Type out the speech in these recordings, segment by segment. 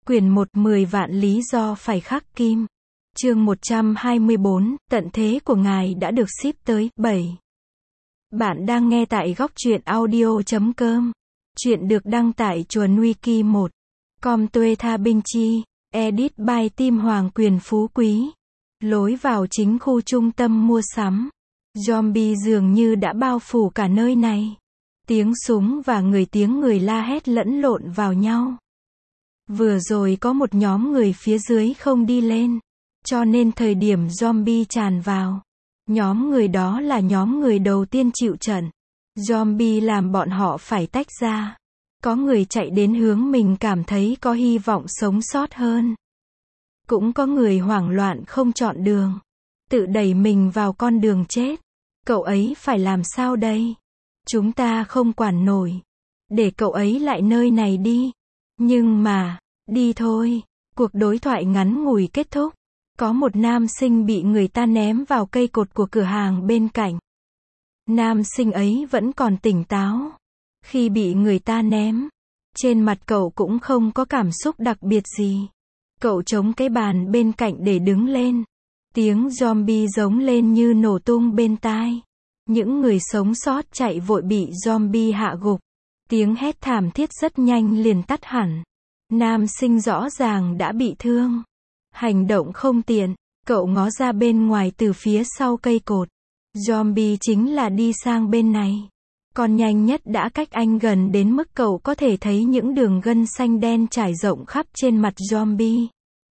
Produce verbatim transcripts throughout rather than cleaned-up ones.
Quyển một mười vạn lý do phải khắc kim. Chương một trăm hai mươi bốn, tận thế của ngài đã được ship tới. bảy. Bạn đang nghe tại góc truyện audio chấm com. Chuyện được đăng tại chuồn wiki một. Com tuê tha binh chi. Edit by Tim Hoàng Quyền Phú Quý. Lối vào chính khu trung tâm mua sắm. Zombie dường như đã bao phủ cả nơi này. Tiếng súng và người tiếng người la hét lẫn lộn vào nhau. Vừa rồi có một nhóm người phía dưới không đi lên, cho nên thời điểm zombie tràn vào, nhóm người đó là nhóm người đầu tiên chịu trận. Zombie làm bọn họ phải tách ra. Có người chạy đến hướng mình cảm thấy có hy vọng sống sót hơn. Cũng có người hoảng loạn không chọn đường, tự đẩy mình vào con đường chết. Cậu ấy phải làm sao đây? Chúng ta không quản nổi. Để cậu ấy lại nơi này đi. Nhưng mà, đi thôi. Cuộc đối thoại ngắn ngủi kết thúc. Có một nam sinh bị người ta ném vào cây cột của cửa hàng bên cạnh. Nam sinh ấy vẫn còn tỉnh táo. Khi bị người ta ném, trên mặt cậu cũng không có cảm xúc đặc biệt gì. Cậu chống cái bàn bên cạnh để đứng lên. Tiếng zombie giống lên như nổ tung bên tai. Những người sống sót chạy vội bị zombie hạ gục. Tiếng hét thảm thiết rất nhanh liền tắt hẳn. Nam sinh rõ ràng đã bị thương. Hành động không tiện, cậu ngó ra bên ngoài từ phía sau cây cột. Zombie chính là đi sang bên này. Còn nhanh nhất đã cách anh gần đến mức cậu có thể thấy những đường gân xanh đen trải rộng khắp trên mặt zombie.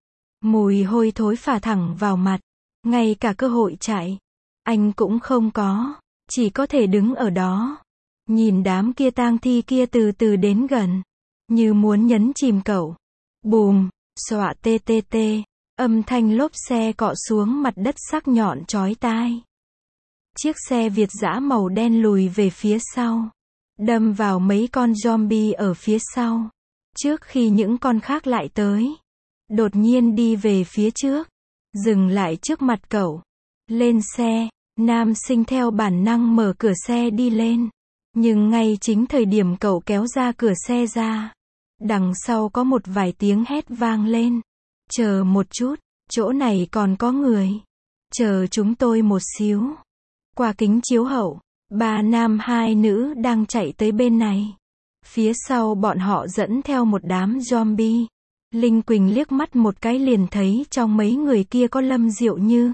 Mùi hôi thối phả thẳng vào mặt. Ngay cả cơ hội chạy, anh cũng không có. Chỉ có thể đứng ở đó. Nhìn đám kia tang thi kia từ từ đến gần. Như muốn nhấn chìm cậu. Bùm, xọa tê tê tê. Âm thanh lốp xe cọ xuống mặt đất sắc nhọn chói tai. Chiếc xe Việt dã màu đen lùi về phía sau. Đâm vào mấy con zombie ở phía sau. Trước khi những con khác lại tới. Đột nhiên đi về phía trước. Dừng lại trước mặt cậu. Lên xe. Nam sinh theo bản năng mở cửa xe đi lên. Nhưng ngay chính thời điểm cậu kéo ra cửa xe ra, đằng sau có một vài tiếng hét vang lên. Chờ một chút, chỗ này còn có người. Chờ chúng tôi một xíu. Qua kính chiếu hậu, ba nam hai nữ đang chạy tới bên này. Phía sau bọn họ dẫn theo một đám zombie. Linh Quỳnh liếc mắt một cái liền thấy trong mấy người kia có Lâm Diệu Như.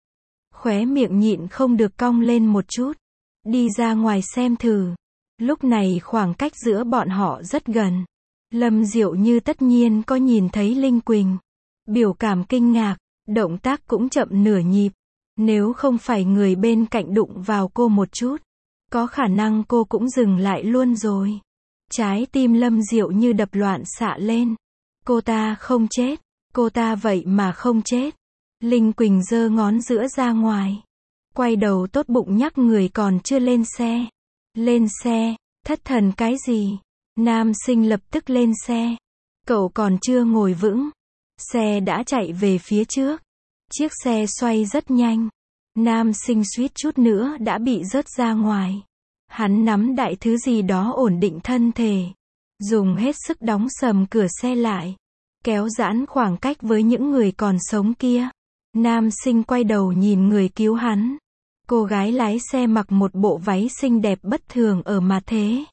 Khóe miệng nhịn không được cong lên một chút. Đi ra ngoài xem thử. Lúc này khoảng cách giữa bọn họ rất gần. Lâm Diệu Như tất nhiên có nhìn thấy Linh Quỳnh. Biểu cảm kinh ngạc, động tác cũng chậm nửa nhịp. Nếu không phải người bên cạnh đụng vào cô một chút, có khả năng cô cũng dừng lại luôn rồi. Trái tim Lâm Diệu Như đập loạn xạ lên. Cô ta không chết. Cô ta vậy mà không chết. Linh Quỳnh giơ ngón giữa ra ngoài. Quay đầu tốt bụng nhắc người còn chưa lên xe. Lên xe, thất thần cái gì? Nam sinh lập tức lên xe. Cậu còn chưa ngồi vững. Xe đã chạy về phía trước. Chiếc xe xoay rất nhanh. Nam sinh suýt chút nữa đã bị rớt ra ngoài. Hắn nắm đại thứ gì đó ổn định thân thể. Dùng hết sức đóng sầm cửa xe lại. Kéo giãn khoảng cách với những người còn sống kia. Nam sinh quay đầu nhìn người cứu hắn. Cô gái lái xe mặc một bộ váy xinh đẹp bất thường ở mà thế.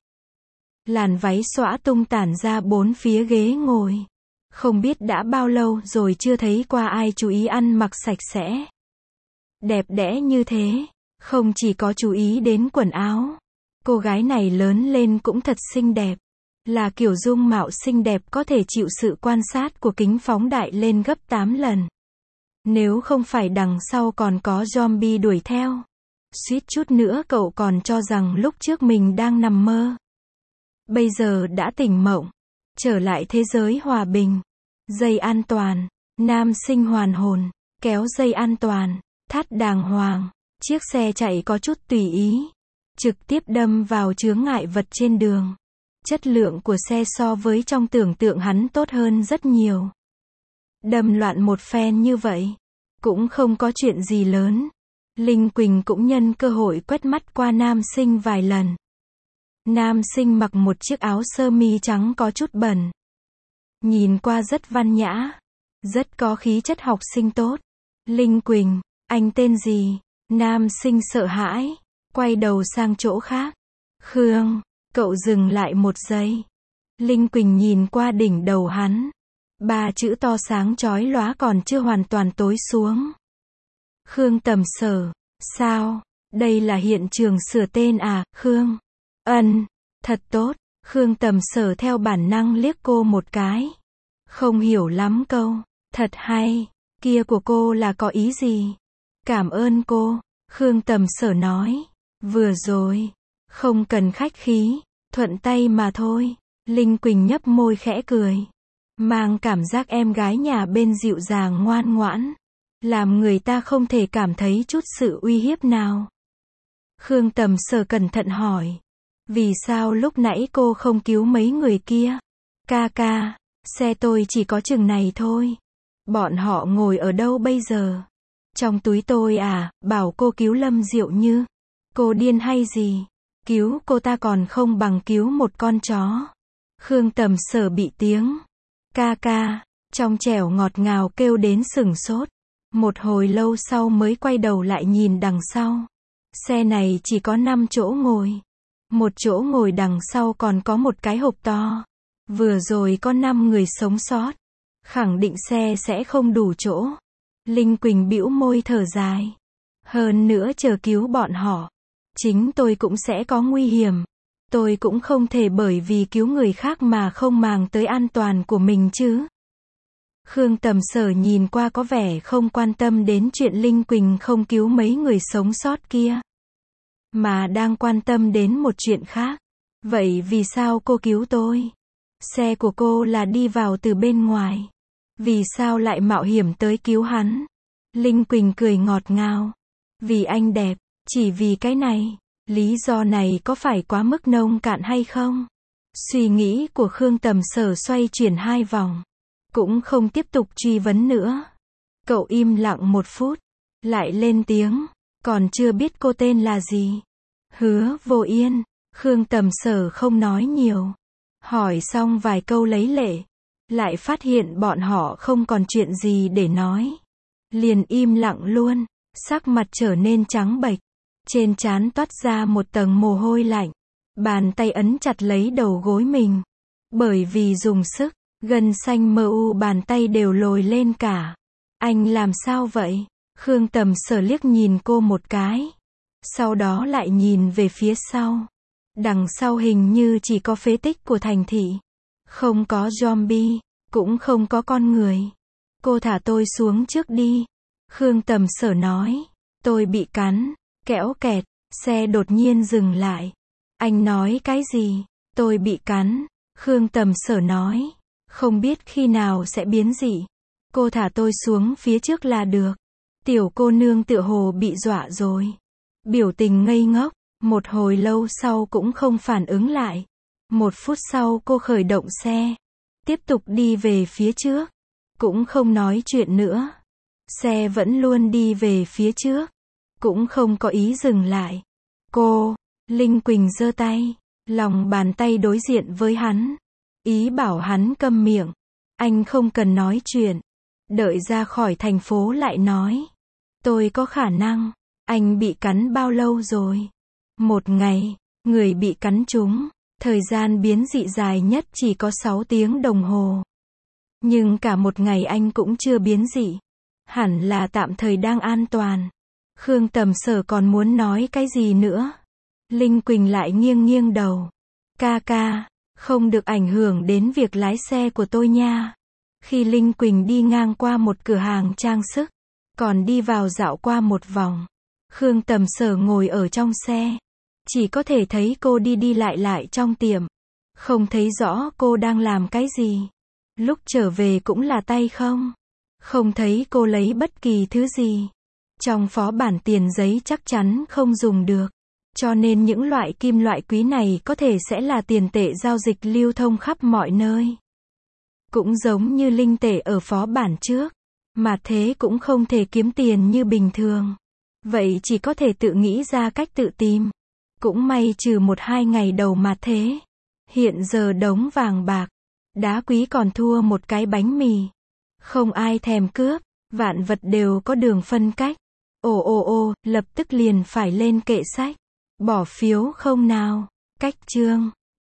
Làn váy xõa tung tản ra bốn phía ghế ngồi. Không biết đã bao lâu rồi chưa thấy qua ai chú ý ăn mặc sạch sẽ. Đẹp đẽ như thế. Không chỉ có chú ý đến quần áo. Cô gái này lớn lên cũng thật xinh đẹp. Là kiểu dung mạo xinh đẹp có thể chịu sự quan sát của kính phóng đại lên gấp tám lần. Nếu không phải đằng sau còn có zombie đuổi theo. Suýt chút nữa cậu còn cho rằng lúc trước mình đang nằm mơ. Bây giờ đã tỉnh mộng. Trở lại thế giới hòa bình. Dây an toàn. Nam sinh hoàn hồn. Kéo dây an toàn. Thắt đàng hoàng. Chiếc xe chạy có chút tùy ý. Trực tiếp đâm vào chướng ngại vật trên đường. Chất lượng của xe so với trong tưởng tượng hắn tốt hơn rất nhiều. Đâm loạn một phen như vậy. Cũng không có chuyện gì lớn. Linh Quỳnh cũng nhân cơ hội quét mắt qua nam sinh vài lần. Nam sinh mặc một chiếc áo sơ mi trắng có chút bẩn. nhìn qua rất văn nhã, rất có khí chất học sinh tốt. Linh Quỳnh, anh tên gì? Nam sinh sợ hãi, quay đầu sang chỗ khác. Khương, cậu dừng lại một giây. Linh Quỳnh nhìn qua đỉnh đầu hắn. Ba chữ to sáng chói lóa còn chưa hoàn toàn tối xuống. Khương Tầm Sở, sao? Đây là hiện trường sửa tên à, Khương? Ân, thật tốt. Khương Tầm Sở theo bản năng liếc cô một cái. Không hiểu lắm câu, thật hay, kia của cô là có ý gì? Cảm ơn cô, Khương Tầm Sở nói. Vừa rồi, không cần khách khí, thuận tay mà thôi. Linh Quỳnh nhấp môi khẽ cười. Mang cảm giác em gái nhà bên dịu dàng ngoan ngoãn. Làm người ta không thể cảm thấy chút sự uy hiếp nào. Khương Tầm Sở cẩn thận hỏi. Vì sao lúc nãy cô không cứu mấy người kia? Ca ca, xe tôi chỉ có chừng này thôi. Bọn họ ngồi ở đâu bây giờ? Trong túi tôi à, bảo cô cứu Lâm Diệu Như. Cô điên hay gì? Cứu cô ta còn không bằng cứu một con chó. Khương Tầm Sở bị tiếng. Ca ca, trong trẻo ngọt ngào kêu đến sửng sốt. Một hồi lâu sau mới quay đầu lại nhìn đằng sau. Xe này chỉ có năm chỗ ngồi. Một chỗ ngồi đằng sau còn có một cái hộp to. Vừa rồi có năm người sống sót. Khẳng định xe sẽ không đủ chỗ. Linh Quỳnh bĩu môi thở dài. Hơn nữa chờ cứu bọn họ, chính tôi cũng sẽ có nguy hiểm. Tôi cũng không thể bởi vì cứu người khác mà không màng tới an toàn của mình chứ. Khương Tầm Sở nhìn qua có vẻ không quan tâm đến chuyện Linh Quỳnh không cứu mấy người sống sót kia, mà đang quan tâm đến một chuyện khác. Vậy vì sao cô cứu tôi? Xe của cô là đi vào từ bên ngoài. Vì sao lại mạo hiểm tới cứu hắn? Linh Quỳnh cười ngọt ngào. Vì anh đẹp, chỉ vì cái này. Lý do này có phải quá mức nông cạn hay không? Suy nghĩ của Khương Tầm Sở xoay chuyển hai vòng. Cũng không tiếp tục truy vấn nữa. Cậu im lặng một phút. Lại lên tiếng. Còn chưa biết cô tên là gì? Hứa Vô Yên. Khương Tầm Sở không nói nhiều. Hỏi xong vài câu lấy lệ. Lại phát hiện bọn họ không còn chuyện gì để nói. Liền im lặng luôn. Sắc mặt trở nên trắng bệch. Trên trán toát ra một tầng mồ hôi lạnh. Bàn tay ấn chặt lấy đầu gối mình. Bởi vì dùng sức, gân xanh mờ u bàn tay đều lồi lên cả. Anh làm sao vậy? Khương Tầm Sở liếc nhìn cô một cái. Sau đó lại nhìn về phía sau. Đằng sau hình như chỉ có phế tích của thành thị. Không có zombie, cũng không có con người. Cô thả tôi xuống trước đi. Khương Tầm Sở nói. Tôi bị cắn. Kẽo kẹt, xe đột nhiên dừng lại. Anh nói cái gì? Tôi bị cắn. Khương Tầm Sở nói. Không biết khi nào sẽ biến dị. Cô thả tôi xuống phía trước là được. Tiểu cô nương tựa hồ bị dọa rồi. Biểu tình ngây ngốc. Một hồi lâu sau cũng không phản ứng lại. Một phút sau cô khởi động xe. Tiếp tục đi về phía trước. Cũng không nói chuyện nữa. Xe vẫn luôn đi về phía trước. Cũng không có ý dừng lại. Cô, Linh Quỳnh giơ tay. Lòng bàn tay đối diện với hắn. Ý bảo hắn câm miệng. Anh không cần nói chuyện. Đợi ra khỏi thành phố lại nói. Tôi có khả năng. Anh bị cắn bao lâu rồi? Một ngày. Người bị cắn trúng. Thời gian biến dị dài nhất chỉ có sáu tiếng đồng hồ. Nhưng cả một ngày anh cũng chưa biến dị. Hẳn là tạm thời đang an toàn. Khương Tầm Sở còn muốn nói cái gì nữa. Linh Quỳnh lại nghiêng nghiêng đầu. Ca ca, không được ảnh hưởng đến việc lái xe của tôi nha. Khi Linh Quỳnh đi ngang qua một cửa hàng trang sức, còn đi vào dạo qua một vòng, Khương Tầm Sở ngồi ở trong xe. Chỉ có thể thấy cô đi đi lại lại trong tiệm. Không thấy rõ cô đang làm cái gì. Lúc trở về cũng là tay không. Không thấy cô lấy bất kỳ thứ gì. Trong phó bản tiền giấy chắc chắn không dùng được. Cho nên những loại kim loại quý này có thể sẽ là tiền tệ giao dịch lưu thông khắp mọi nơi. Cũng giống như linh tệ ở phó bản trước. Mà thế cũng không thể kiếm tiền như bình thường. Vậy chỉ có thể tự nghĩ ra cách tự tìm. Cũng may trừ một hai ngày đầu mà thế. Hiện giờ đống vàng bạc. Đá quý còn thua một cái bánh mì. Không ai thèm cướp. Vạn vật đều có đường phân cách. Ồ ồ ồ, lập tức liền phải lên kệ sách. Bỏ phiếu không nào? Cách chương.